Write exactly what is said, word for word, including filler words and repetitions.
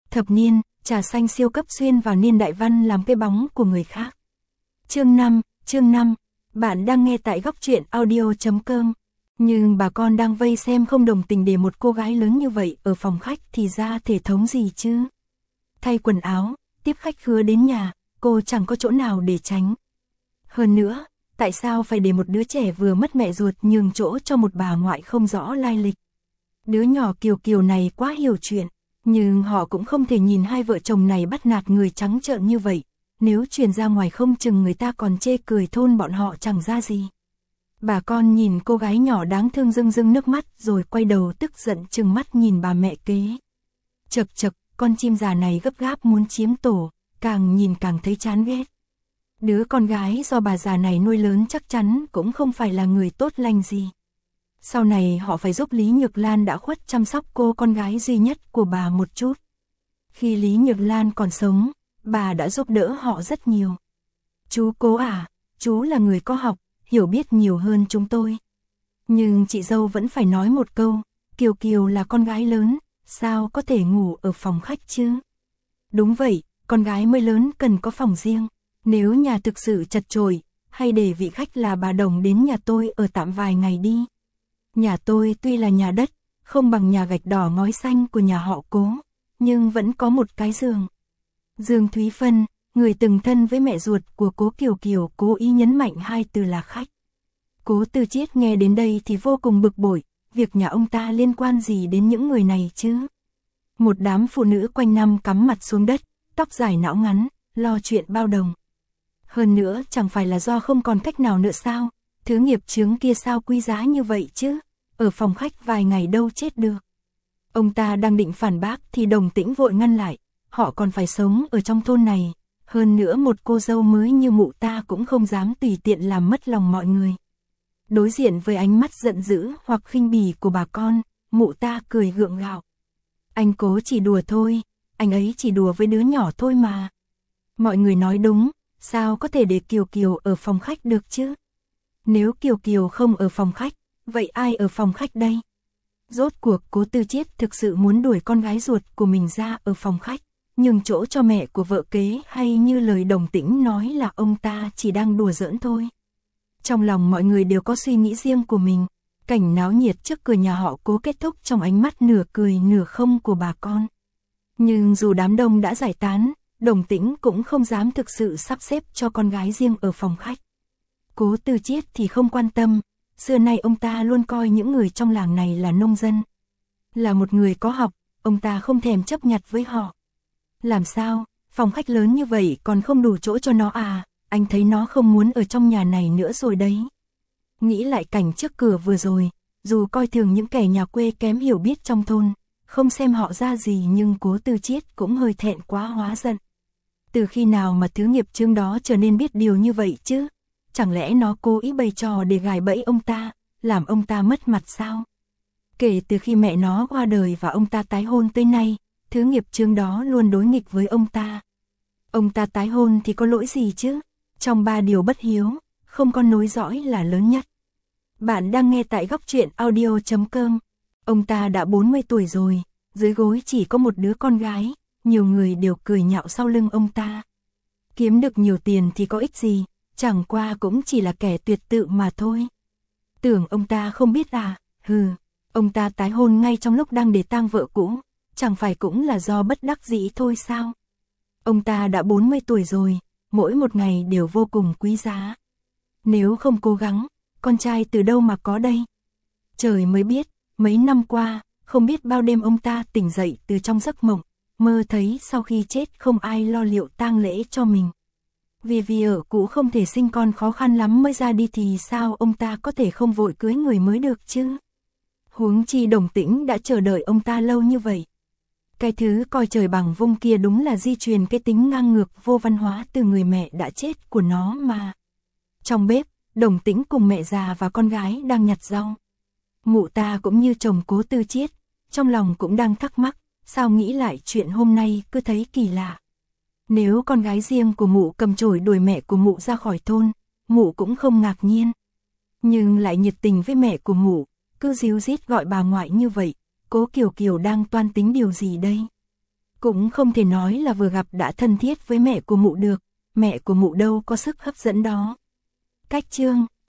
Thập niên, trà xanh siêu cấp xuyên vào niên đại văn làm cái bóng của người khác. Chương năm, chương năm, bạn đang nghe tại góc truyện audio chấm com. Nhưng bà con đang vây xem không đồng tình để một cô gái lớn như vậy ở phòng khách thì ra thể thống gì chứ. Thay quần áo, tiếp khách khứa đến nhà, cô chẳng có chỗ nào để tránh. Hơn nữa, tại sao phải để một đứa trẻ vừa mất mẹ ruột nhường chỗ cho một bà ngoại không rõ lai lịch. Đứa nhỏ Kiều Kiều này quá hiểu chuyện, nhưng họ cũng không thể nhìn hai vợ chồng này bắt nạt người trắng trợn như vậy. Nếu truyền ra ngoài không chừng người ta còn chê cười thôn bọn họ chẳng ra gì. Bà con nhìn cô gái nhỏ đáng thương rưng rưng nước mắt rồi quay đầu tức giận trừng mắt nhìn bà mẹ kế. Chật chật, con chim già này gấp gáp muốn chiếm tổ, càng nhìn càng thấy chán ghét. Đứa con gái do bà già này nuôi lớn chắc chắn cũng không phải là người tốt lành gì. Sau này họ phải giúp Lý Nhược Lan đã khuất chăm sóc cô con gái duy nhất của bà một chút. Khi Lý Nhược Lan còn sống, bà đã giúp đỡ họ rất nhiều. Chú Cố à, chú là người có học, hiểu biết nhiều hơn chúng tôi. Nhưng chị dâu vẫn phải nói một câu, Kiều Kiều là con gái lớn, sao có thể ngủ ở phòng khách chứ? Đúng vậy, con gái mới lớn cần có phòng riêng. Nếu nhà thực sự chật chội, hay để vị khách là bà Đồng đến nhà tôi ở tạm vài ngày đi. Nhà tôi tuy là nhà đất, không bằng nhà gạch đỏ ngói xanh của nhà họ Cố, nhưng vẫn có một cái giường. Dương Thúy Phân, người từng thân với mẹ ruột của Cố Kiều Kiều, cố ý nhấn mạnh hai từ là khách. Cố Tư Chiết nghe đến đây thì vô cùng bực bội, việc nhà ông ta liên quan gì đến những người này chứ? Một đám phụ nữ quanh năm cắm mặt xuống đất, tóc dài não ngắn, lo chuyện bao đồng. Hơn nữa chẳng phải là do không còn cách nào nữa sao, thứ nghiệp chướng kia sao quý giá như vậy chứ, ở phòng khách vài ngày đâu chết được. Ông ta đang định phản bác thì Đồng Tĩnh vội ngăn lại, họ còn phải sống ở trong thôn này, hơn nữa một cô dâu mới như mụ ta cũng không dám tùy tiện làm mất lòng mọi người. Đối diện với ánh mắt giận dữ hoặc khinh bỉ của bà con, mụ ta cười gượng gạo. Anh Cố chỉ đùa thôi, anh ấy chỉ đùa với đứa nhỏ thôi mà. Mọi người nói đúng, sao có thể để Kiều Kiều ở phòng khách được chứ? Nếu Kiều Kiều không ở phòng khách, vậy ai ở phòng khách đây? Rốt cuộc Cố Tư Chiết thực sự muốn đuổi con gái ruột của mình ra ở phòng khách, nhường chỗ cho mẹ của vợ kế, hay như lời Đồng Tĩnh nói là ông ta chỉ đang đùa giỡn thôi? Trong lòng mọi người đều có suy nghĩ riêng của mình, cảnh náo nhiệt trước cửa nhà họ Cố kết thúc trong ánh mắt nửa cười nửa không của bà con. Nhưng dù đám đông đã giải tán, Đồng Tĩnh cũng không dám thực sự sắp xếp cho con gái riêng ở phòng khách. Cố Tư Chiết thì không quan tâm, xưa nay ông ta luôn coi những người trong làng này là nông dân. Là một người có học, ông ta không thèm chấp nhặt với họ. Làm sao, phòng khách lớn như vậy còn không đủ chỗ cho nó à, anh thấy nó không muốn ở trong nhà này nữa rồi đấy. Nghĩ lại cảnh trước cửa vừa rồi, dù coi thường những kẻ nhà quê kém hiểu biết trong thôn, không xem họ ra gì nhưng Cố Tư Chiết cũng hơi thẹn quá hóa giận. Từ khi nào mà thứ nghiệp chướng đó trở nên biết điều như vậy chứ? Chẳng lẽ nó cố ý bày trò để gài bẫy ông ta, làm ông ta mất mặt sao? Kể từ khi mẹ nó qua đời và ông ta tái hôn tới nay, thứ nghiệp chướng đó luôn đối nghịch với ông ta. Ông ta tái hôn thì có lỗi gì chứ? Trong ba điều bất hiếu, không con nối dõi là lớn nhất. Bạn đang nghe tại góc truyện audio chấm com. Ông ta đã bốn mươi tuổi rồi, dưới gối chỉ có một đứa con gái, nhiều người đều cười nhạo sau lưng ông ta. Kiếm được nhiều tiền thì có ích gì, chẳng qua cũng chỉ là kẻ tuyệt tự mà thôi. Tưởng ông ta không biết à, hừ, ông ta tái hôn ngay trong lúc đang để tang vợ cũ, chẳng phải cũng là do bất đắc dĩ thôi sao? Ông ta đã bốn mươi tuổi rồi, mỗi một ngày đều vô cùng quý giá. Nếu không cố gắng, con trai từ đâu mà có đây? Trời mới biết, mấy năm qua, không biết bao đêm ông ta tỉnh dậy từ trong giấc mộng, mơ thấy sau khi chết không ai lo liệu tang lễ cho mình. Vì vì ở cũ không thể sinh con khó khăn lắm mới ra đi thì sao ông ta có thể không vội cưới người mới được chứ? Huống chi Đồng Tĩnh đã chờ đợi ông ta lâu như vậy. Cái thứ coi trời bằng vung kia đúng là di truyền cái tính ngang ngược vô văn hóa từ người mẹ đã chết của nó mà. Trong bếp, Đồng Tĩnh cùng mẹ già và con gái đang nhặt rau. Mụ ta cũng như chồng Cố Tư Chiết, trong lòng cũng đang thắc mắc, sao nghĩ lại chuyện hôm nay cứ thấy kỳ lạ. Nếu con gái riêng của mụ cầm chổi đuổi mẹ của mụ ra khỏi thôn, mụ cũng không ngạc nhiên. Nhưng lại nhiệt tình với mẹ của mụ, cứ díu dít gọi bà ngoại như vậy, Cố Kiều Kiều đang toan tính điều gì đây? Cũng không thể nói là vừa gặp đã thân thiết với mẹ của mụ được, mẹ của mụ đâu có sức hấp dẫn đó. Cách chương,